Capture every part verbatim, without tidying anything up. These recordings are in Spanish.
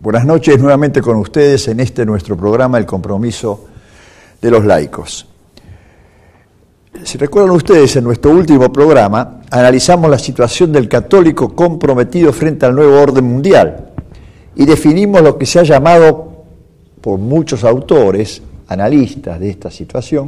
Buenas noches nuevamente con ustedes en este nuestro programa El Compromiso de los Laicos. Si recuerdan ustedes, en nuestro último programa analizamos la situación del católico comprometido frente al nuevo orden mundial y definimos lo que se ha llamado por muchos autores, analistas de esta situación,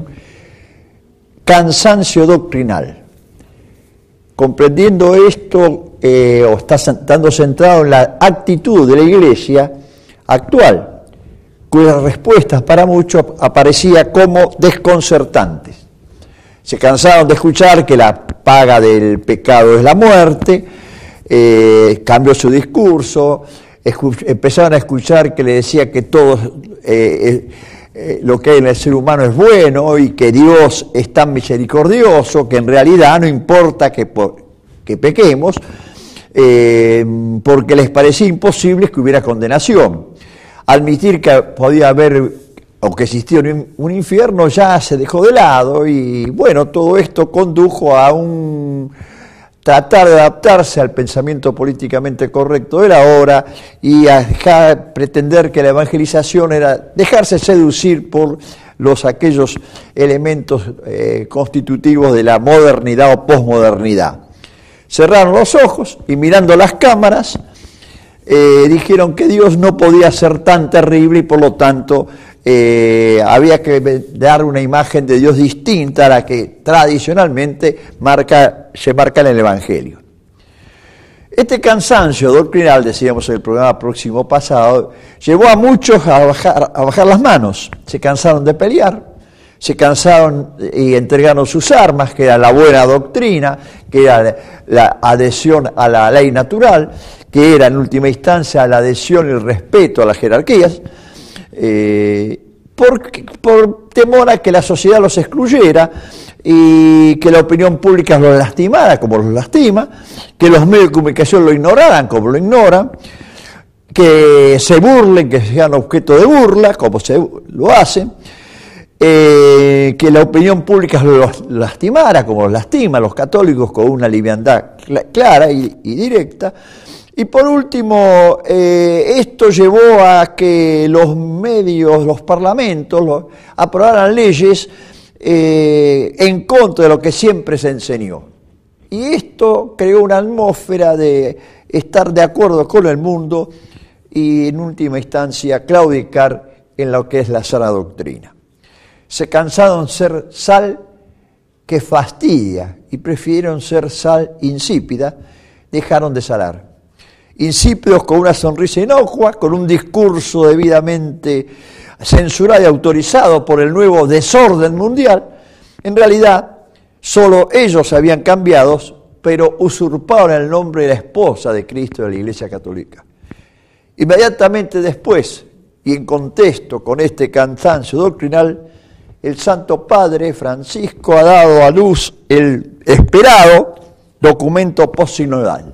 cansancio doctrinal. Comprendiendo esto, eh, o está estando centrado en la actitud de la Iglesia actual, cuyas respuestas para muchos aparecían como desconcertantes. Se cansaron de escuchar que la paga del pecado es la muerte, eh, cambió su discurso, escuch- empezaron a escuchar que le decía que todo eh, eh, lo que hay en el ser humano es bueno y que Dios es tan misericordioso que en realidad no importa que, que pequemos, eh, porque les parecía imposible que hubiera condenación. Admitir que podía haber o que existía un, un infierno ya se dejó de lado y bueno, todo esto condujo a un tratar de adaptarse al pensamiento políticamente correcto de la hora y a dejar, pretender que la evangelización era dejarse seducir por los aquellos elementos eh, constitutivos de la modernidad o posmodernidad. Cerraron los ojos y mirando las cámaras eh, dijeron que Dios no podía ser tan terrible y por lo tanto eh, había que dar una imagen de Dios distinta a la que tradicionalmente marca, se marca en el Evangelio. Este cansancio doctrinal, decíamos en el programa próximo pasado, llevó a muchos a bajar, a bajar las manos. Se cansaron de pelear, se cansaron y entregaron sus armas, que era la buena doctrina, que era la adhesión a la ley natural, que era en última instancia la adhesión y el respeto a las jerarquías, eh, por, por temor a que la sociedad los excluyera y que la opinión pública los lastimara como los lastima, que los medios de comunicación lo ignoraran como lo ignoran, que se burlen, que sean objeto de burla como se lo hacen, eh, que la opinión pública los lastimara como los lastima, los católicos con una liviandad clara y, y directa. Y por último, eh, esto llevó a que los medios, los parlamentos, los, aprobaran leyes eh, en contra de lo que siempre se enseñó. Y esto creó una atmósfera de estar de acuerdo con el mundo y en última instancia claudicar en lo que es la sana doctrina. Se cansaron de ser sal que fastidia y prefirieron ser sal insípida, dejaron de salar. Insípidos con una sonrisa inocua, con un discurso debidamente censurado y autorizado por el nuevo desorden mundial, en realidad solo ellos habían cambiado, pero usurparon el nombre de la esposa de Cristo de la Iglesia Católica. Inmediatamente después, y en contexto con este cansancio doctrinal, el Santo Padre Francisco ha dado a luz el esperado documento postsinodal.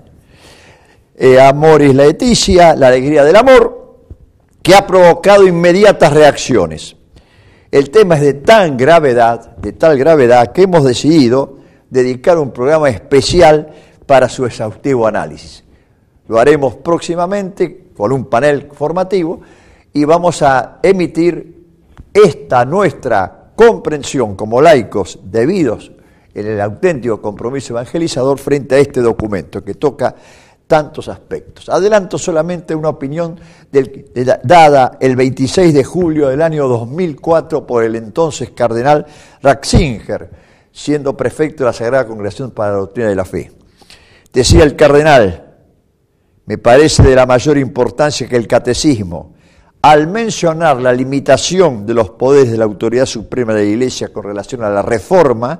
Eh, Amoris Laetitia, la alegría del amor, que ha provocado inmediatas reacciones. El tema es de tan gravedad, de tal gravedad, que hemos decidido dedicar un programa especial para su exhaustivo análisis. Lo haremos próximamente con un panel formativo y vamos a emitir esta nuestra comprensión como laicos debidos en el auténtico compromiso evangelizador frente a este documento que toca tantos aspectos. Adelanto solamente una opinión del, de, dada el veintiséis de julio del año dos mil cuatro por el entonces cardenal Ratzinger, siendo prefecto de la Sagrada Congregación para la Doctrina de la Fe. Decía el cardenal: me parece de la mayor importancia que el catecismo, al mencionar la limitación de los poderes de la autoridad suprema de la Iglesia con relación a la reforma,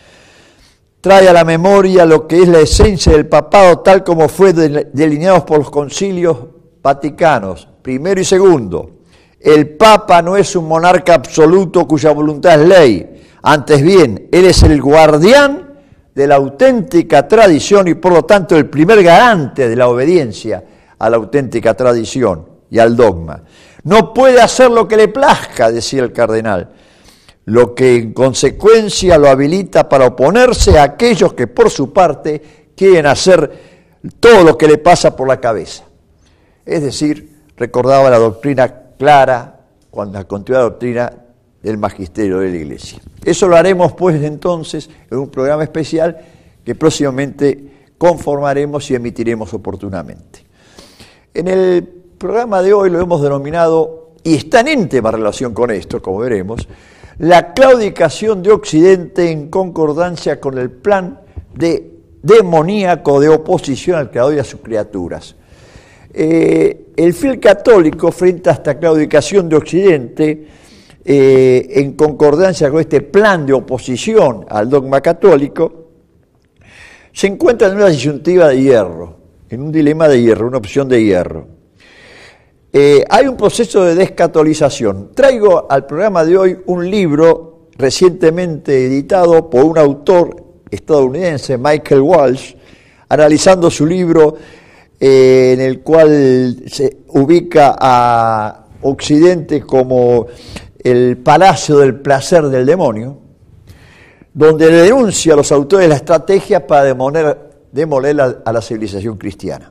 trae a la memoria lo que es la esencia del papado tal como fue delineado por los concilios vaticanos, primero y segundo. El Papa no es un monarca absoluto cuya voluntad es ley, antes bien, él es el guardián de la auténtica tradición y por lo tanto el primer garante de la obediencia a la auténtica tradición y al dogma. No puede hacer lo que le plazca, decía el cardenal, lo que en consecuencia lo habilita para oponerse a aquellos que por su parte quieren hacer todo lo que le pasa por la cabeza. Es decir, recordaba la doctrina clara, la continuada doctrina del magisterio de la Iglesia. Eso lo haremos pues entonces en un programa especial que próximamente conformaremos y emitiremos oportunamente. En el programa de hoy lo hemos denominado, y está en íntima relación con esto, como veremos, la claudicación de Occidente en concordancia con el plan de demoníaco de oposición al Creador y a sus criaturas. Eh, el fiel católico, frente a esta claudicación de Occidente, eh, en concordancia con este plan de oposición al dogma católico, se encuentra en una disyuntiva de hierro, en un dilema de hierro, una opción de hierro. Eh, hay un proceso de descatolización. Traigo al programa de hoy un libro recientemente editado por un autor estadounidense, Michael Walsh, analizando su libro eh, en el cual se ubica a Occidente como el palacio del placer del demonio, donde denuncia a los autores la estrategia para demoler, demoler a, a la civilización cristiana.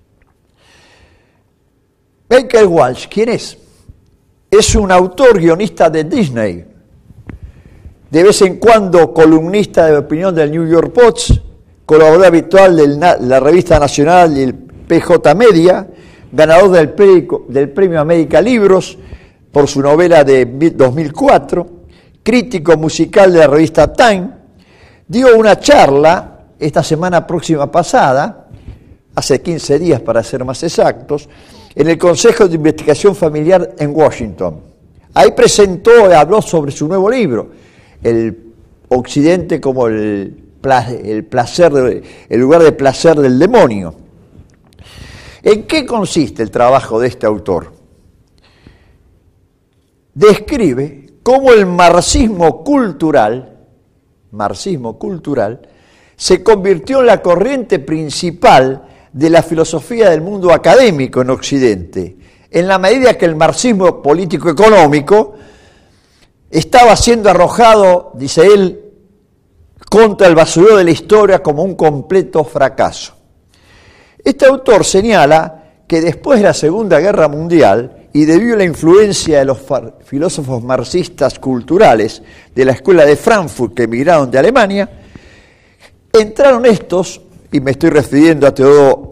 Michael Walsh, ¿quién es? Es un autor guionista de Disney, de vez en cuando columnista de opinión del New York Post, colaborador habitual de la revista nacional y el P J Media, ganador del premio, del premio América Libros por su novela de dos mil cuatro, crítico musical de la revista Time, dio una charla esta semana próxima pasada, hace quince días para ser más exactos, en el Consejo de Investigación Familiar en Washington. Ahí presentó y habló sobre su nuevo libro, El Occidente como el, el, placer de, el lugar de placer del demonio. ¿En qué consiste el trabajo de este autor? Describe cómo el marxismo cultural, marxismo cultural, se convirtió en la corriente principal de la filosofía del mundo académico en Occidente, en la medida que el marxismo político-económico estaba siendo arrojado, dice él, contra el basurero de la historia como un completo fracaso. Este autor señala que después de la Segunda Guerra Mundial, y debido a la influencia de los filósofos marxistas culturales de la escuela de Frankfurt que emigraron de Alemania, entraron estos, y me estoy refiriendo a Teodoro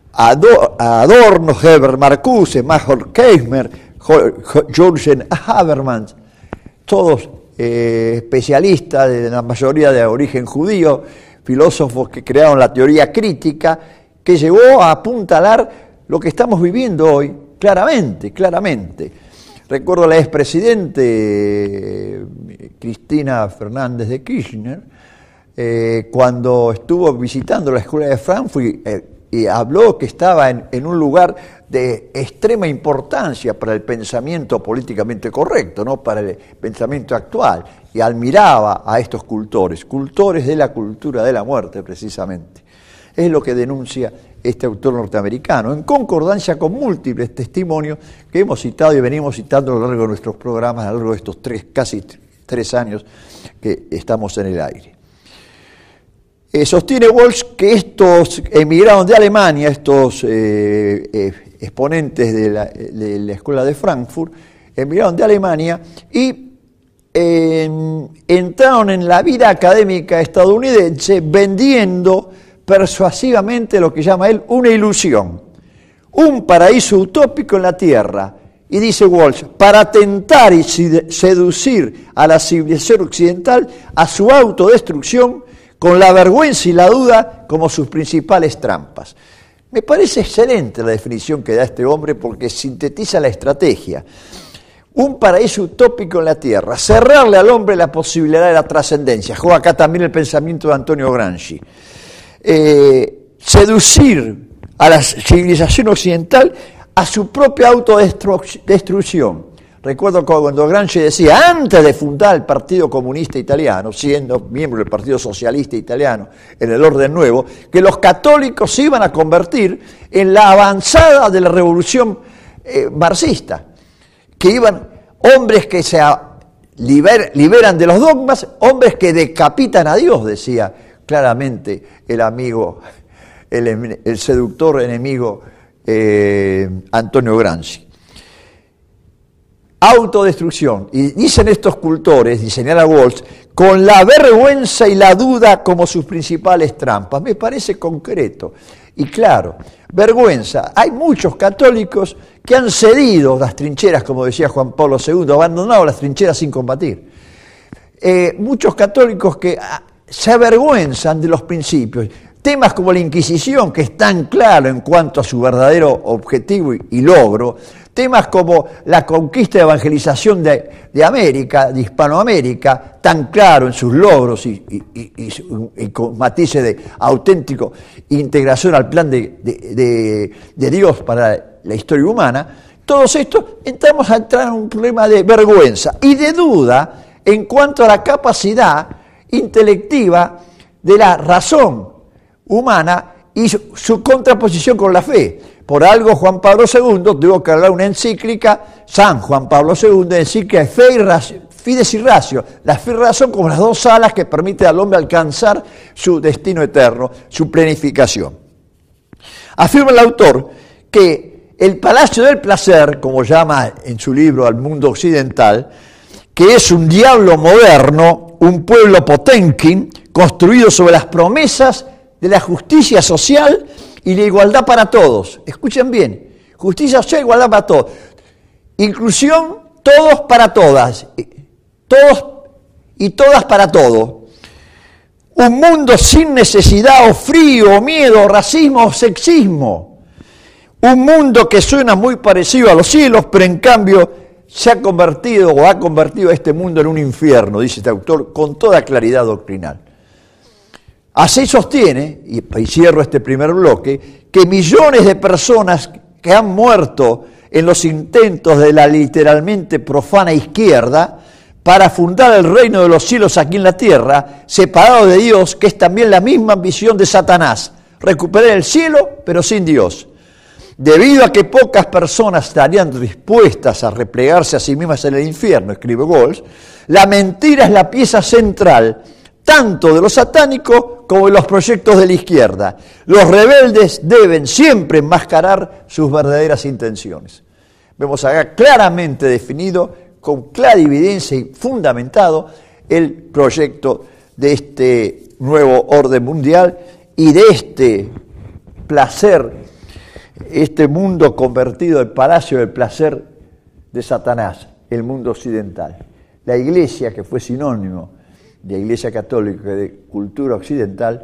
Adorno, Herbert Marcuse, Max Horkheimer, Jürgen Habermas, todos eh, especialistas, de la mayoría de origen judío, filósofos que crearon la teoría crítica, que llevó a apuntalar lo que estamos viviendo hoy, claramente, claramente. Recuerdo a la expresidente eh, Cristina Fernández de Kirchner, eh, cuando estuvo visitando la escuela de Frankfurt eh, y habló que estaba en, en un lugar de extrema importancia para el pensamiento políticamente correcto, ¿no? Para el pensamiento actual, y admiraba a estos cultores, cultores de la cultura de la muerte precisamente. Es lo que denuncia este autor norteamericano, en concordancia con múltiples testimonios que hemos citado y venimos citando a lo largo de nuestros programas, a lo largo de estos tres, casi tres años que estamos en el aire. Eh, sostiene Walsh que estos emigraron de Alemania, estos eh, eh, exponentes de la, de la escuela de Frankfurt, emigraron de Alemania y eh, entraron en la vida académica estadounidense vendiendo persuasivamente lo que llama él una ilusión, un paraíso utópico en la tierra. Y dice Walsh, para tentar y seducir a la civilización occidental a su autodestrucción con la vergüenza y la duda como sus principales trampas. Me parece excelente la definición que da este hombre porque sintetiza la estrategia. Un paraíso utópico en la tierra, cerrarle al hombre la posibilidad de la trascendencia. Juega acá también el pensamiento de Antonio Gramsci. Eh, seducir a la civilización occidental a su propia autodestrucción. Recuerdo cuando Gramsci decía, antes de fundar el Partido Comunista Italiano, siendo miembro del Partido Socialista Italiano en el orden nuevo, que los católicos se iban a convertir en la avanzada de la revolución eh, marxista, que iban hombres que se liber, liberan de los dogmas, hombres que decapitan a Dios, decía claramente el amigo, el, el seductor enemigo eh, Antonio Gramsci. Autodestrucción. Y dicen estos cultores, y señala Walsh, con la vergüenza y la duda como sus principales trampas. Me parece concreto. Y claro, vergüenza. Hay muchos católicos que han cedido las trincheras, como decía Juan Pablo segundo, abandonado las trincheras sin combatir. Eh, muchos católicos que ah, se avergüenzan de los principios. Temas como la Inquisición, que es tan claro en cuanto a su verdadero objetivo y, y logro. Temas como la conquista y evangelización de, de América, de Hispanoamérica, tan claro en sus logros y, y, y, y, y con matices de auténtico integración al plan de, de, de, de Dios para la historia humana. Todos estos entramos a entrar en un problema de vergüenza y de duda en cuanto a la capacidad intelectiva de la razón humana y su, su contraposición con la fe. Por algo Juan Pablo segundo tuvo que hablar una encíclica, San Juan Pablo segundo, encíclica de fe y ratio, Fides y Ratio, la fe y razón como las dos alas que permiten al hombre alcanzar su destino eterno, su planificación. Afirma el autor que el palacio del placer, como llama en su libro Al mundo occidental, que es un diablo moderno, un pueblo Potemkin, construido sobre las promesas de la justicia social y la igualdad para todos. Escuchen bien, justicia social, igualdad para todos. Inclusión, todos para todas. Todos y todas para todo. Un mundo sin necesidad o frío, o miedo, racismo o sexismo. Un mundo que suena muy parecido a los cielos, pero en cambio se ha convertido o ha convertido a este mundo en un infierno, dice este autor, con toda claridad doctrinal. Así sostiene, y cierro este primer bloque, que millones de personas que han muerto en los intentos de la literalmente profana izquierda para fundar el reino de los cielos aquí en la tierra, separado de Dios, que es también la misma ambición de Satanás, recuperar el cielo pero sin Dios. Debido a que pocas personas estarían dispuestas a replegarse a sí mismas en el infierno, escribe Walsh, la mentira es la pieza central tanto de lo satánico como de los proyectos de la izquierda. Los rebeldes deben siempre enmascarar sus verdaderas intenciones. Vemos acá claramente definido, con clara evidencia y fundamentado, el proyecto de este nuevo orden mundial y de este placer, este mundo convertido en palacio del placer de Satanás, el mundo occidental. La Iglesia, que fue sinónimo de Iglesia Católica y de cultura occidental,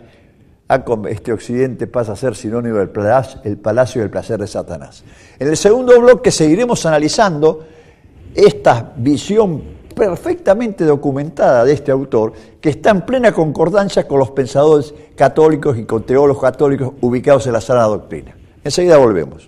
este occidente pasa a ser sinónimo del palacio, el palacio del placer de Satanás. En el segundo bloque seguiremos analizando esta visión perfectamente documentada de este autor, que está en plena concordancia con los pensadores católicos y con teólogos católicos ubicados en la sana doctrina. Enseguida volvemos.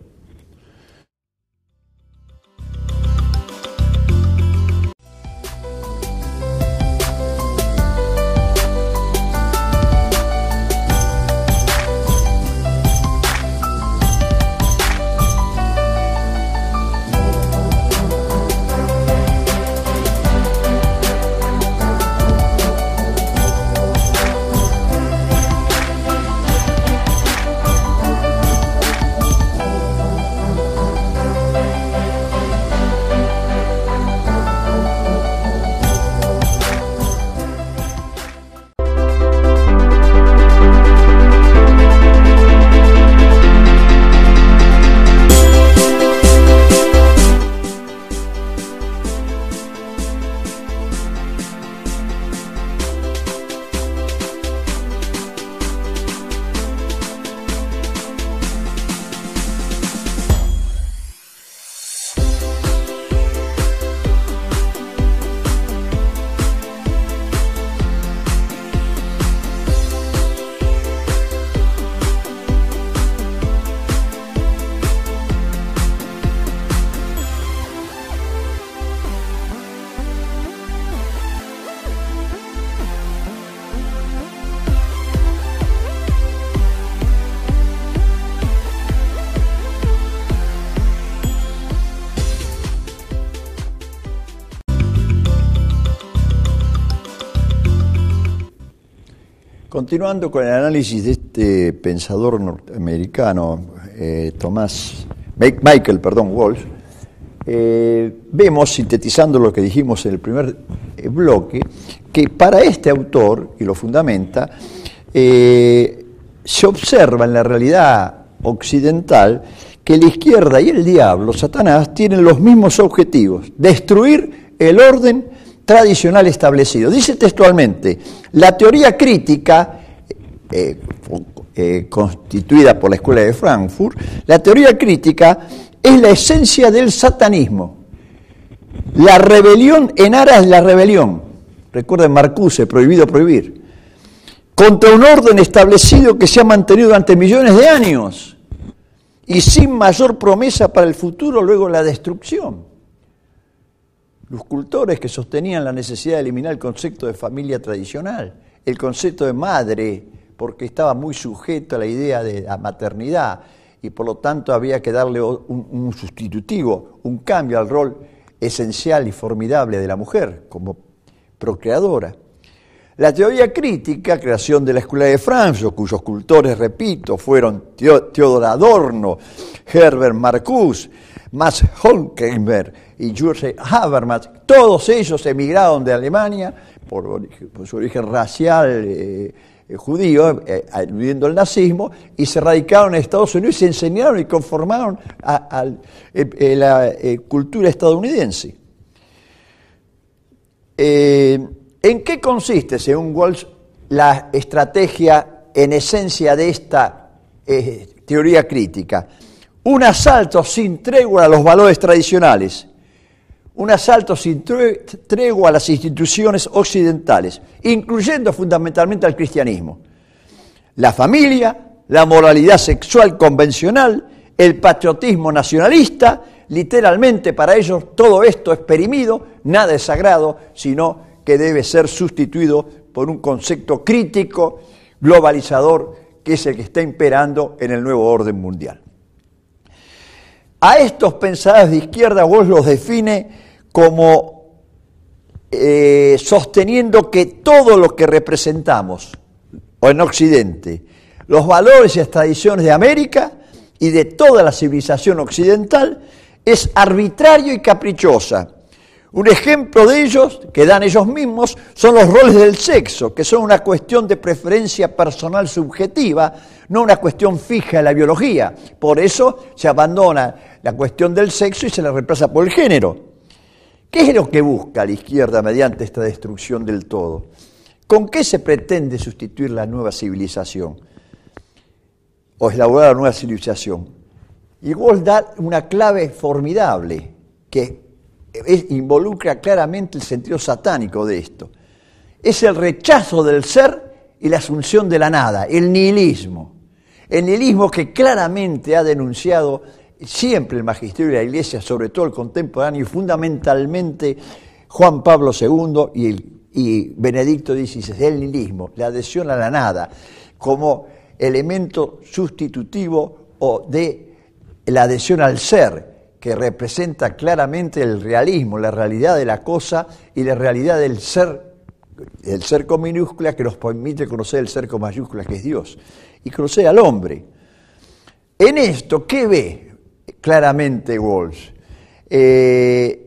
Continuando con el análisis de este pensador norteamericano, eh, Tomás, Michael, perdón, Walsh, eh, vemos, sintetizando lo que dijimos en el primer eh, bloque, que para este autor, y lo fundamenta, eh, se observa en la realidad occidental que la izquierda y el diablo, Satanás, tienen los mismos objetivos: destruir el orden tradicional establecido. Dice textualmente: la teoría crítica, eh, eh, constituida por la Escuela de Frankfurt, la teoría crítica es la esencia del satanismo. La rebelión en aras de la rebelión. Recuerden Marcuse, prohibido prohibir. Contra un orden establecido que se ha mantenido durante millones de años y sin mayor promesa para el futuro, luego la destrucción. Los cultores que sostenían la necesidad de eliminar el concepto de familia tradicional, el concepto de madre, porque estaba muy sujeto a la idea de la maternidad y por lo tanto había que darle un, un sustitutivo, un cambio al rol esencial y formidable de la mujer como procreadora. La teoría crítica, creación de la Escuela de Frankfurt, cuyos cultores, repito, fueron Theodor Adorno, Herbert Marcuse, Max Horkheimer y Joseph Habermas, todos ellos emigraron de Alemania por, por su origen racial eh, eh, judío, eh, viviendo el nazismo, y se radicaron en Estados Unidos y se enseñaron y conformaron a, a, a la eh, cultura estadounidense. Eh, ¿En qué consiste, según Walsh, la estrategia en esencia de esta eh, teoría crítica? Un asalto sin tregua a los valores tradicionales, un asalto sin tregua a las instituciones occidentales, incluyendo fundamentalmente al cristianismo. La familia, la moralidad sexual convencional, el patriotismo nacionalista, literalmente para ellos todo esto es perimido, nada es sagrado, sino que debe ser sustituido por un concepto crítico, globalizador, que es el que está imperando en el nuevo orden mundial. A estos pensadores de izquierda, Walsh los define como eh, sosteniendo que todo lo que representamos, o en Occidente, los valores y las tradiciones de América y de toda la civilización occidental, es arbitrario y caprichosa. Un ejemplo de ellos, que dan ellos mismos, son los roles del sexo, que son una cuestión de preferencia personal subjetiva, no una cuestión fija de la biología. Por eso se abandona la cuestión del sexo y se la reemplaza por el género. ¿Qué es lo que busca la izquierda mediante esta destrucción del todo? ¿Con qué se pretende sustituir la nueva civilización? O elaborar la nueva civilización. Y Walsh da una clave formidable que Es, involucra claramente el sentido satánico de esto. Es el rechazo del ser y la asunción de la nada, el nihilismo. El nihilismo que claramente ha denunciado siempre el magisterio de la Iglesia, sobre todo el contemporáneo, y fundamentalmente Juan Pablo segundo y, el, y Benedicto dieciséis, el nihilismo, la adhesión a la nada, como elemento sustitutivo o de la adhesión al ser, que representa claramente el realismo, la realidad de la cosa y la realidad del ser, el ser con minúscula, que nos permite conocer el ser con mayúscula, que es Dios, y conocer al hombre. En esto, ¿qué ve claramente Walsh? Eh,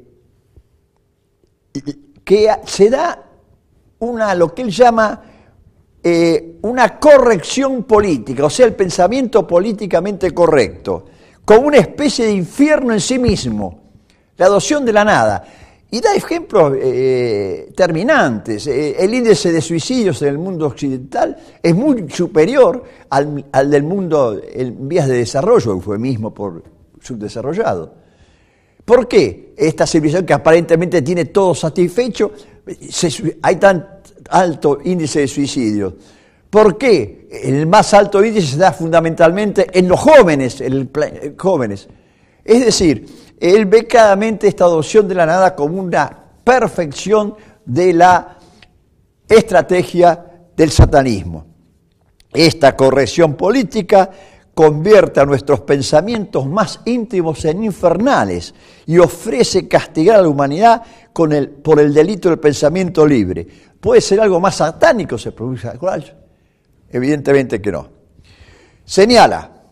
que se da una, lo que él llama eh, una corrección política, o sea, el pensamiento políticamente correcto, como una especie de infierno en sí mismo, la adopción de la nada. Y da ejemplos eh, terminantes. Eh, el índice de suicidios en el mundo occidental es muy superior al, al del mundo en vías de desarrollo, eufemismo por subdesarrollado. ¿Por qué esta civilización que aparentemente tiene todo satisfecho, se, hay tan alto índice de suicidios? ¿Por qué? El más alto índice se da fundamentalmente en los jóvenes, en el, jóvenes. Es decir, él ve claramente esta adopción de la nada como una perfección de la estrategia del satanismo. Esta corrección política convierte a nuestros pensamientos más íntimos en infernales y ofrece castigar a la humanidad con el, por el delito del pensamiento libre. ¿Puede ser algo más satánico? Se produce. Evidentemente que no. Señala,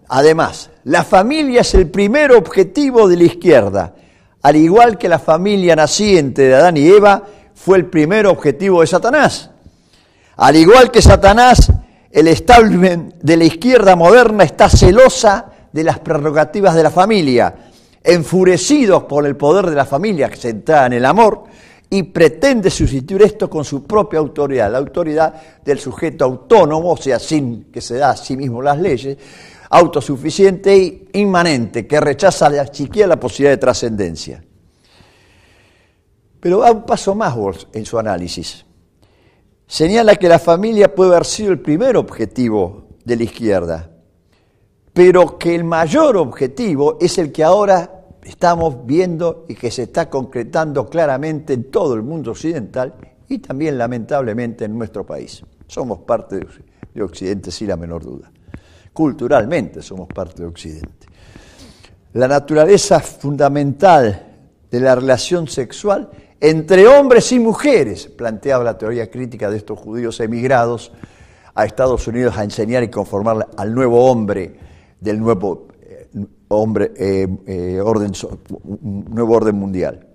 Además, la familia es el primer objetivo de la izquierda, al igual que la familia naciente de Adán y Eva fue el primer objetivo de Satanás. Al igual que Satanás, el establishment de la izquierda moderna está celosa de las prerrogativas de la familia, enfurecidos por el poder de la familia centrada en el amor, y pretende sustituir esto con su propia autoridad, la autoridad del sujeto autónomo, o sea, sin que se da a sí mismo las leyes, autosuficiente e inmanente, que rechaza ni siquiera la posibilidad de trascendencia. Pero va un paso más Walsh en su análisis. Señala que la familia puede haber sido el primer objetivo de la izquierda, pero que el mayor objetivo es el que ahora estamos viendo y que se está concretando claramente en todo el mundo occidental y también lamentablemente en nuestro país. Somos parte de Occidente, sin la menor duda. Culturalmente somos parte de Occidente. La naturaleza fundamental de la relación sexual entre hombres y mujeres, planteaba la teoría crítica de estos judíos emigrados a Estados Unidos a enseñar y conformar al nuevo hombre del nuevo eh, hombre eh, eh, orden, un nuevo orden mundial.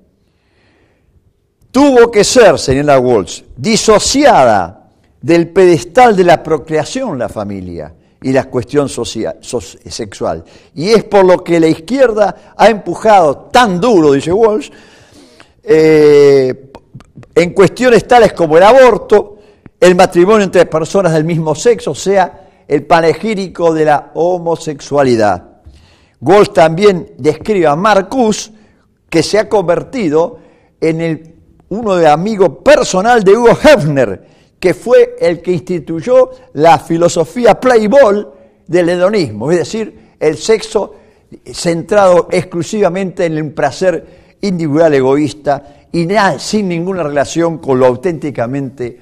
Tuvo que ser, señala Walsh, disociada del pedestal de la procreación la familia y la cuestión social, so, sexual. Y es por lo que la izquierda ha empujado tan duro, dice Walsh, eh, en cuestiones tales como el aborto, el matrimonio entre personas del mismo sexo, o sea, el panegírico de la homosexualidad. Walsh también describe a Marcuse, que se ha convertido en el, uno de amigos personal de Hugo Hefner, que fue el que instituyó la filosofía Playboy del hedonismo, es decir, el sexo centrado exclusivamente en el placer individual egoísta y nada, sin ninguna relación con lo auténticamente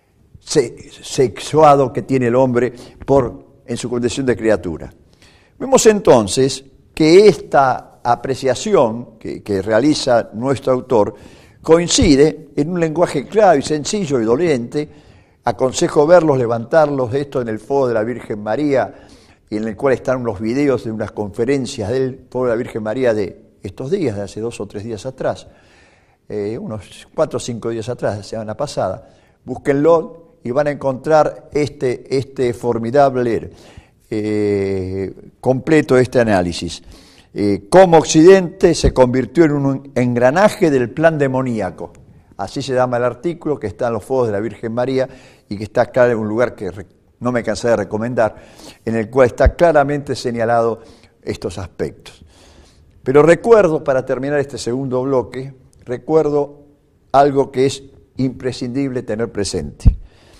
sexuado que tiene el hombre por, en su condición de criatura. Vemos entonces que esta apreciación que, que realiza nuestro autor coincide en un lenguaje claro y sencillo y doliente. Aconsejo verlos, levantarlos, esto en el Foro de la Virgen María, y en el cual están los videos de unas conferencias del Foro de la Virgen María de estos días, de hace dos o tres días atrás, eh, unos cuatro o cinco días atrás, la semana pasada. Búsquenlo y van a encontrar este, este formidable eh, completo este análisis. Eh, cómo Occidente se convirtió en un engranaje del plan demoníaco. Así se llama el artículo que está en los Foros de la Virgen María y que está acá en un lugar que no me cansé de recomendar, en el cual está claramente señalado estos aspectos. Pero recuerdo, para terminar este segundo bloque, recuerdo algo que es imprescindible tener presente.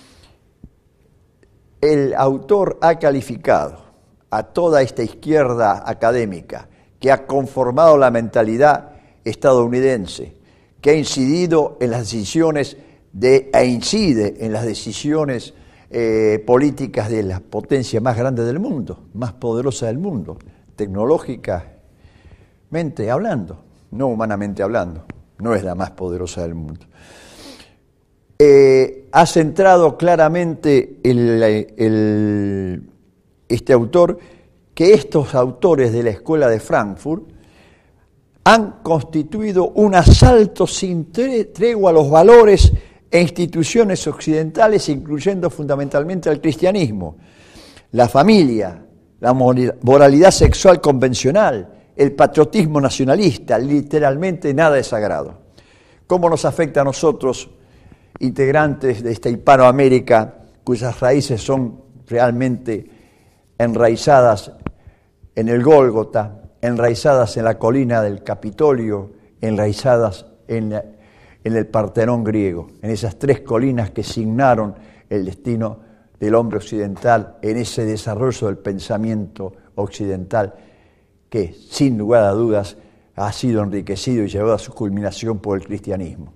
El autor ha calificado a toda esta izquierda académica que ha conformado la mentalidad estadounidense, que ha incidido en las decisiones de, e incide en las decisiones eh, políticas de la potencia más grande del mundo, más poderosa del mundo, tecnológicamente hablando, no humanamente hablando, no es la más poderosa del mundo. Eh, ha centrado claramente el, el, este autor que estos autores de la Escuela de Frankfurt han constituido un asalto sin tregua a los valores e instituciones occidentales, incluyendo fundamentalmente al cristianismo, la familia, la moralidad sexual convencional, el patriotismo nacionalista, literalmente nada es sagrado. ¿Cómo nos afecta a nosotros, integrantes de esta Hispanoamérica, cuyas raíces son realmente enraizadas en el Gólgota, enraizadas en la colina del Capitolio, enraizadas en, la, en el Partenón griego, en esas tres colinas que signaron el destino del hombre occidental, en ese desarrollo del pensamiento occidental que, sin lugar a dudas, ha sido enriquecido y llevado a su culminación por el cristianismo.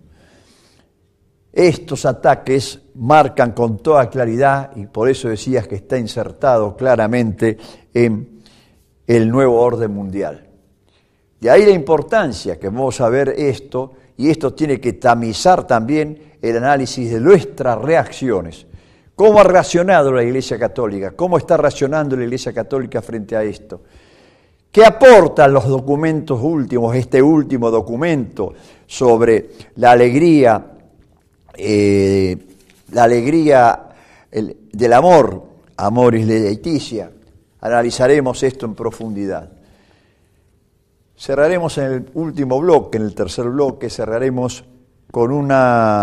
Estos ataques marcan con toda claridad, y por eso decías que está insertado claramente en el nuevo orden mundial. De ahí la importancia que vamos a ver esto, y esto tiene que tamizar también el análisis de nuestras reacciones ¿Cómo ha reaccionado la Iglesia Católica? ¿Cómo está reaccionando la Iglesia Católica frente a esto? ¿Qué aportan los documentos últimos, este último documento sobre la alegría, eh, la alegría el, del amor, Amoris Laetitia? Analizaremos esto en profundidad. Cerraremos en el último bloque, en el tercer bloque, cerraremos con un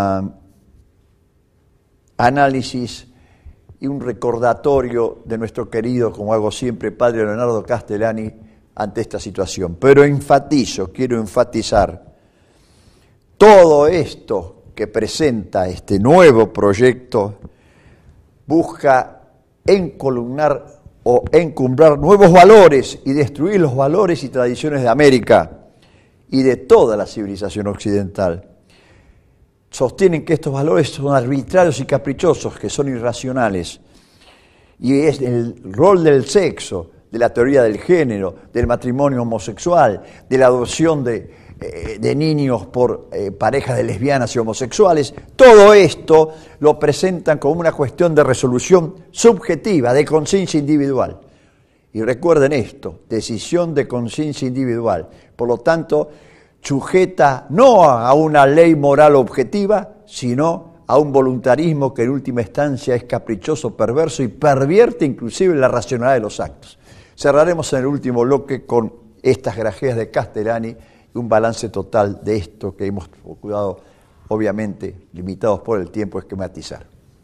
análisis y un recordatorio de nuestro querido, como hago siempre, Padre Leonardo Castellani, ante esta situación. Pero enfatizo, quiero enfatizar, todo esto que presenta este nuevo proyecto busca encolumnar o encumbrar nuevos valores y destruir los valores y tradiciones de América y de toda la civilización occidental. Sostienen que estos valores son arbitrarios y caprichosos, que son irracionales, y es el rol del sexo, de la teoría del género, del matrimonio homosexual, de la adopción de, eh, de niños por eh, parejas de lesbianas y homosexuales. Todo esto lo presentan como una cuestión de resolución subjetiva, de conciencia individual. Y recuerden esto, decisión de conciencia individual. Por lo tanto, sujeta no a una ley moral objetiva, sino a un voluntarismo que en última instancia es caprichoso, perverso y pervierte inclusive la racionalidad de los actos. Cerraremos en el último bloque con estas grajeas de Castellani y un balance total de esto que hemos procurado, obviamente, limitados por el tiempo, esquematizar.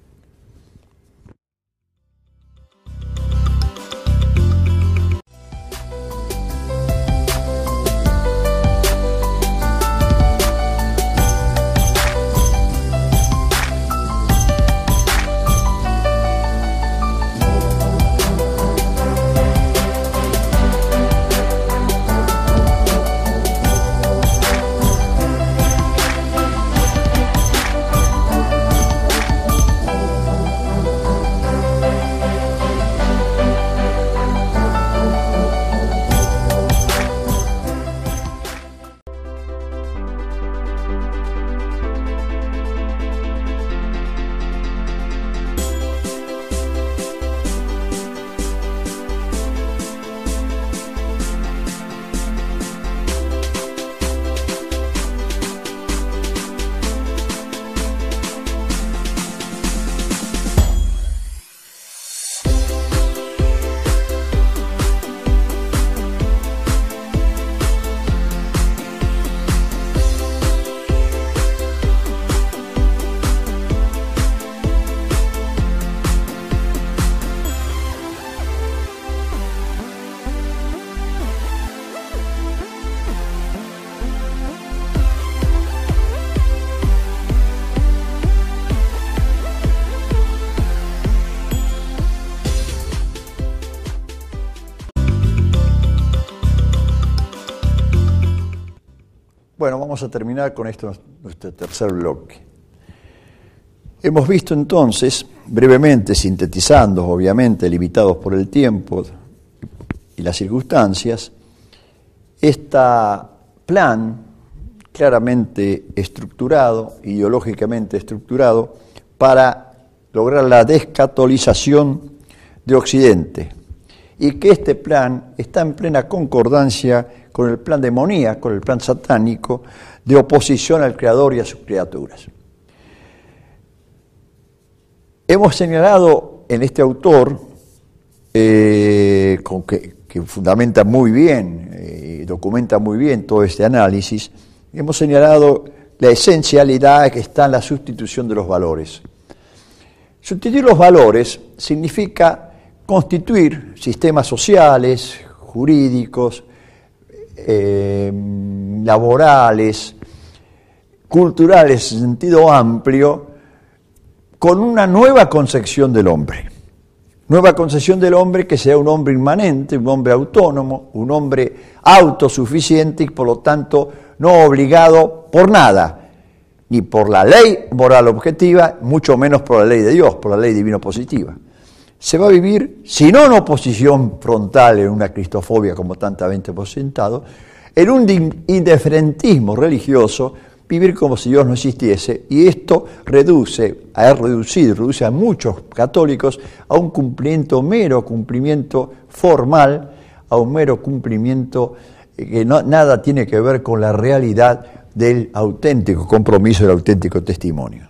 Bueno, vamos a terminar con esto, nuestro tercer bloque. Hemos visto entonces, brevemente, sintetizando, obviamente, limitados por el tiempo y las circunstancias, este plan claramente estructurado, ideológicamente estructurado, para lograr la descatolización de Occidente, y que este plan está en plena concordancia con el plan demoníaco, con el plan satánico de oposición al Creador y a sus criaturas. Hemos señalado en este autor, eh, con que, que fundamenta muy bien, eh, documenta muy bien todo este análisis, hemos señalado la esencialidad que está en la sustitución de los valores. Sustituir los valores significa constituir sistemas sociales, jurídicos, eh, laborales, culturales en sentido amplio, con una nueva concepción del hombre. Nueva concepción del hombre que sea un hombre inmanente, un hombre autónomo, un hombre autosuficiente y por lo tanto no obligado por nada, ni por la ley moral objetiva, mucho menos por la ley de Dios, por la ley divino positiva. Se va a vivir, si no en oposición frontal, en una cristofobia como tantamente hemos sentado, en un indiferentismo religioso, vivir como si Dios no existiese, y esto esto reduce, ha reducido, reduce a muchos católicos a un cumplimiento, mero cumplimiento formal, a un mero cumplimiento que no, nada tiene que ver con la realidad del auténtico compromiso, del auténtico testimonio.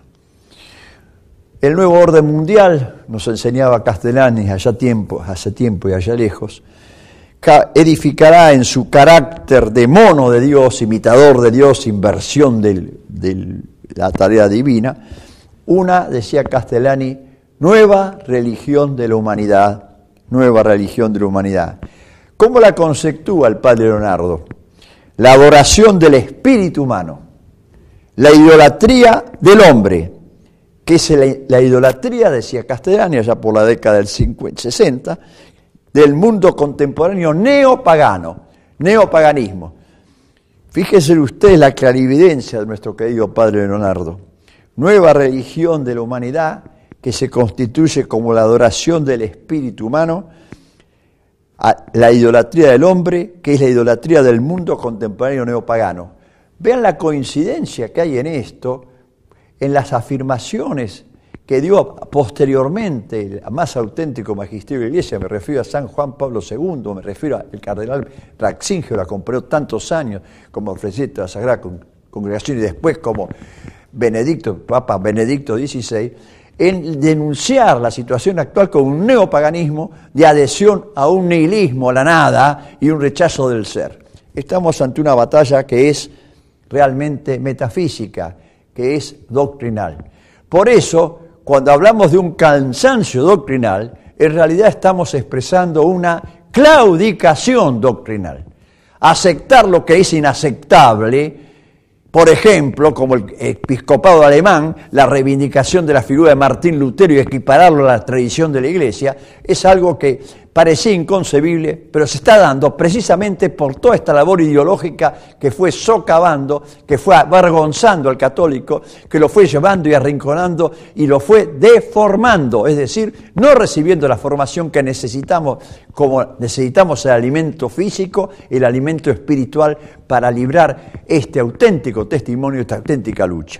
El nuevo orden mundial, nos enseñaba Castellani allá tiempo, hace tiempo y allá lejos, edificará en su carácter de mono de Dios, imitador de Dios, inversión de la tarea divina, una, decía Castellani, nueva religión de la humanidad, nueva religión de la humanidad. ¿Cómo la conceptúa el padre Leonardo? La adoración del espíritu humano, la idolatría del hombre, que es la, la idolatría, decía Castellani, allá por la década del cincuenta, sesenta, del mundo contemporáneo neopagano, neopaganismo. Fíjese usted la clarividencia de nuestro querido padre Leonardo. Nueva religión de la humanidad que se constituye como la adoración del espíritu humano, a la idolatría del hombre, que es la idolatría del mundo contemporáneo neopagano. Vean la coincidencia que hay en esto, en las afirmaciones que dio posteriormente el más auténtico magisterio de la Iglesia, me refiero a San Juan Pablo segundo, me refiero al cardenal Ratzinger, la acompañó tantos años como presidente de la Sagrada Congregación y después como Benedicto, Papa Benedicto dieciséis, en denunciar la situación actual con un neopaganismo de adhesión a un nihilismo, a la nada y un rechazo del ser. Estamos ante una batalla que es realmente metafísica, que es doctrinal. Por eso, cuando hablamos de un cansancio doctrinal, en realidad estamos expresando una claudicación doctrinal. Aceptar lo que es inaceptable, por ejemplo, como el episcopado alemán, la reivindicación de la figura de Martín Lutero y equipararlo a la tradición de la Iglesia, es algo que parecía inconcebible, pero se está dando precisamente por toda esta labor ideológica que fue socavando, que fue avergonzando al católico, que lo fue llevando y arrinconando y lo fue deformando, es decir, no recibiendo la formación que necesitamos, como necesitamos el alimento físico, el alimento espiritual para librar este auténtico testimonio, esta auténtica lucha.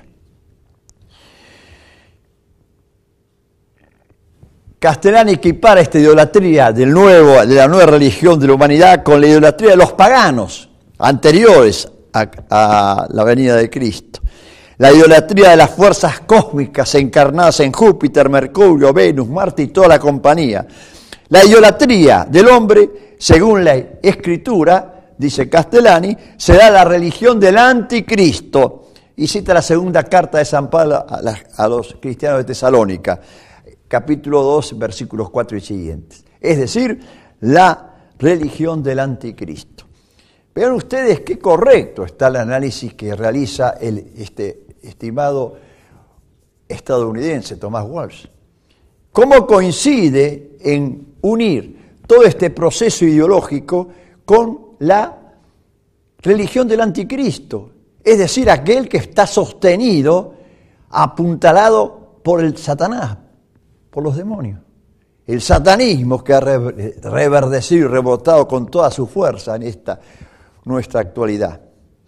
Castellani equipara esta idolatría del nuevo, de la nueva religión de la humanidad con la idolatría de los paganos anteriores a, a la venida de Cristo. La idolatría de las fuerzas cósmicas encarnadas en Júpiter, Mercurio, Venus, Marte y toda la compañía. La idolatría del hombre, según la Escritura, dice Castellani, será la religión del anticristo. Y cita la segunda carta de San Pablo a, la, a los cristianos de Tesalónica, capítulo dos, versículos cuatro y siguientes. Es decir, la religión del anticristo. Vean ustedes qué correcto está el análisis que realiza el este estimado estadounidense Thomas Walsh. Cómo coincide en unir todo este proceso ideológico con la religión del anticristo, es decir, aquel que está sostenido, apuntalado por el Satanás, por los demonios. El satanismo que ha reverdecido y rebotado con toda su fuerza en esta nuestra actualidad.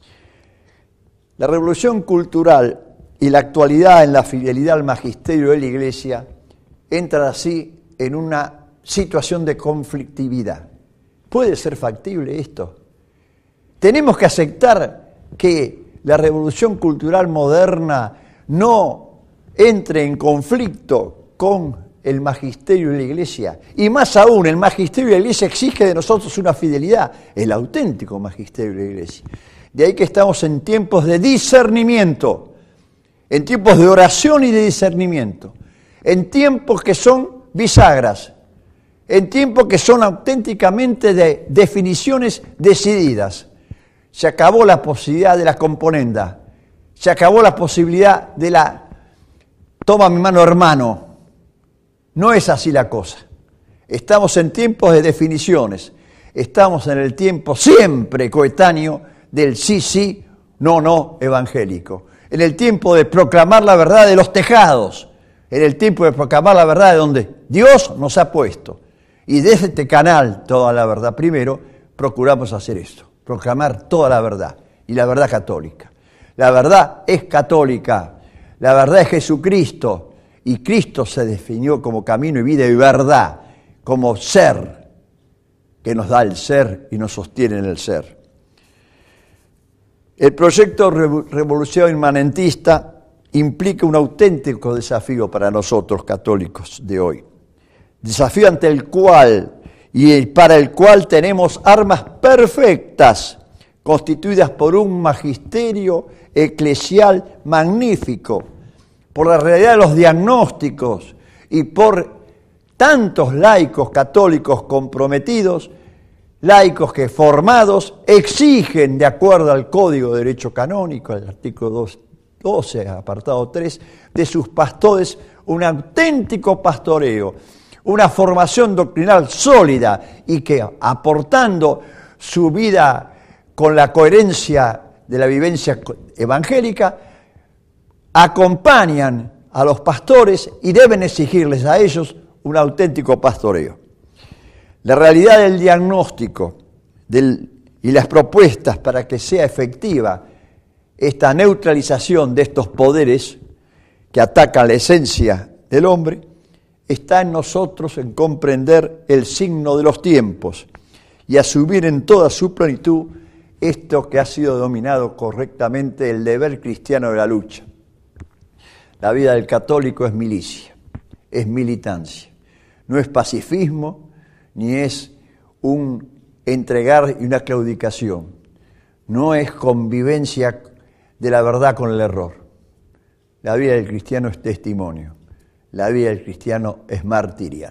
La revolución cultural y la actualidad en la fidelidad al magisterio de la Iglesia entran así en una situación de conflictividad. ¿Puede ser factible esto? Tenemos que aceptar que la revolución cultural moderna no entre en conflicto con el magisterio de la Iglesia, y más aún, el magisterio de la Iglesia exige de nosotros una fidelidad, el auténtico magisterio de la Iglesia. De ahí que estamos en tiempos de discernimiento, en tiempos de oración y de discernimiento, en tiempos que son bisagras, en tiempos que son auténticamente de definiciones decididas. Se acabó la posibilidad de la componenda, se acabó la posibilidad de la toma mi mano hermano. No es así la cosa. Estamos en tiempos de definiciones. Estamos en el tiempo siempre coetáneo del sí, sí, no, no evangélico. En el tiempo de proclamar la verdad de los tejados. En el tiempo de proclamar la verdad de donde Dios nos ha puesto. Y desde este canal, Toda la Verdad Primero, procuramos hacer esto. Proclamar toda la verdad. Y la verdad católica. La verdad es católica. La verdad es Jesucristo, y Cristo se definió como camino y vida y verdad, como ser, que nos da el ser y nos sostiene en el ser. El proyecto Revolución Inmanentista implica un auténtico desafío para nosotros católicos de hoy. Desafío ante el cual y para el cual tenemos armas perfectas, constituidas por un magisterio eclesial magnífico, por la realidad de los diagnósticos y por tantos laicos católicos comprometidos, laicos que formados exigen, de acuerdo al Código de Derecho Canónico, el artículo doce, apartado tres, de sus pastores un auténtico pastoreo, una formación doctrinal sólida y que, aportando su vida con la coherencia de la vivencia evangélica, acompañan a los pastores y deben exigirles a ellos un auténtico pastoreo. La realidad del diagnóstico del, y las propuestas para que sea efectiva esta neutralización de estos poderes que atacan la esencia del hombre está en nosotros en comprender el signo de los tiempos y asumir en toda su plenitud esto que ha sido denominado correctamente el deber cristiano de la lucha. La vida del católico es milicia, es militancia, no es pacifismo, ni es un entregar y una claudicación, no es convivencia de la verdad con el error. La vida del cristiano es testimonio, la vida del cristiano es martirial.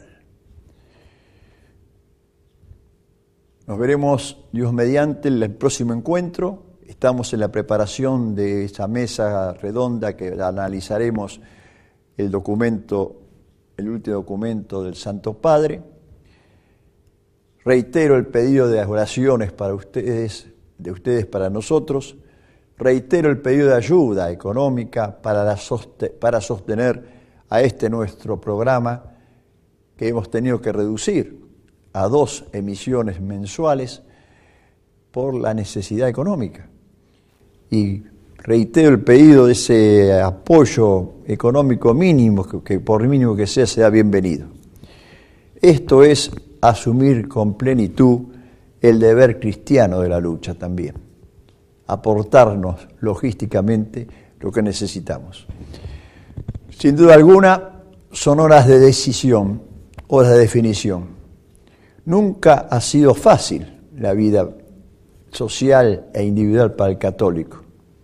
Nos veremos, Dios mediante, en el próximo encuentro. Estamos en la preparación de esa mesa redonda que analizaremos el documento, el último documento del Santo Padre. Reitero el pedido de oraciones para ustedes, de ustedes para nosotros. Reitero el pedido de ayuda económica para, la soste- para sostener a este nuestro programa que hemos tenido que reducir a dos emisiones mensuales por la necesidad económica. Y reitero el pedido de ese apoyo económico mínimo, que, que por mínimo que sea, sea bienvenido. Esto es asumir con plenitud el deber cristiano de la lucha también, aportarnos logísticamente lo que necesitamos. Sin duda alguna, son horas de decisión, horas de definición. Nunca ha sido fácil la vida social e individual para el católico,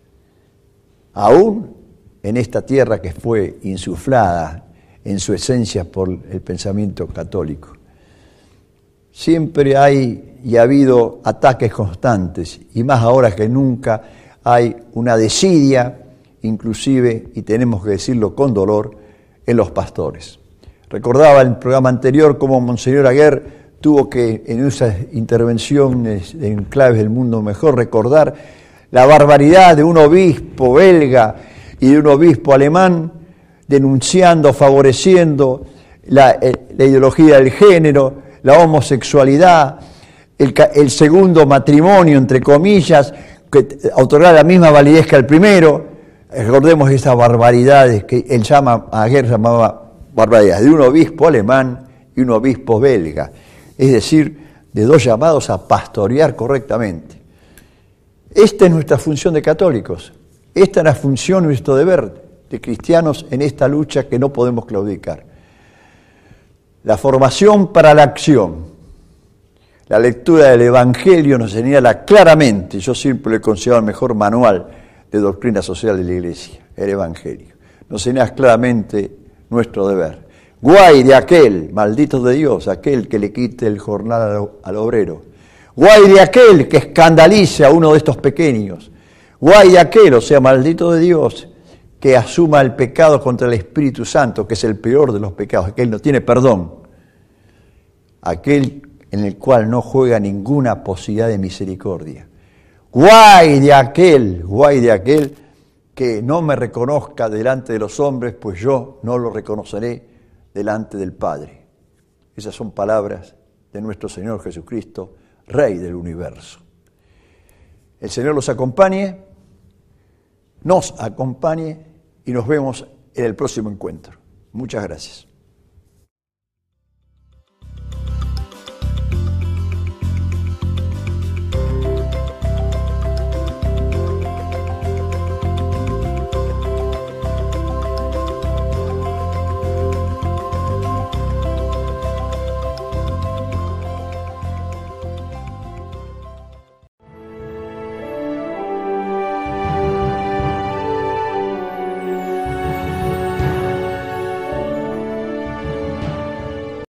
aún en esta tierra que fue insuflada en su esencia por el pensamiento católico. Siempre hay y ha habido ataques constantes, y más ahora que nunca hay una desidia, inclusive, y tenemos que decirlo con dolor, en los pastores. Recordaba en el programa anterior cómo Monseñor Aguer tuvo que, en esas intervenciones en claves del mundo mejor, recordar la barbaridad de un obispo belga y de un obispo alemán denunciando, favoreciendo la, la ideología del género, la homosexualidad, el, el segundo matrimonio, entre comillas, que otorgaba la misma validez que el primero. Recordemos esas barbaridades que él llama, Aguer llamaba barbaridades, de un obispo alemán y un obispo belga. Es decir, de dos llamados a pastorear correctamente. Esta es nuestra función de católicos, esta es la función, nuestro deber de cristianos en esta lucha que no podemos claudicar. La formación para la acción. La lectura del Evangelio nos señala claramente, yo siempre le considero el mejor manual de doctrina social de la Iglesia, el Evangelio. Nos señala claramente nuestro deber. Guay de aquel, maldito de Dios, aquel que le quite el jornal al obrero. Guay de aquel que escandalice a uno de estos pequeños. Guay de aquel, o sea, maldito de Dios, que asuma el pecado contra el Espíritu Santo, que es el peor de los pecados, aquel no tiene perdón. Aquel en el cual no juega ninguna posibilidad de misericordia. Guay de aquel, guay de aquel que no me reconozca delante de los hombres, pues yo no lo reconoceré delante del Padre. Esas son palabras de nuestro Señor Jesucristo, Rey del universo. El Señor los acompañe, nos acompañe y nos vemos en el próximo encuentro. Muchas gracias.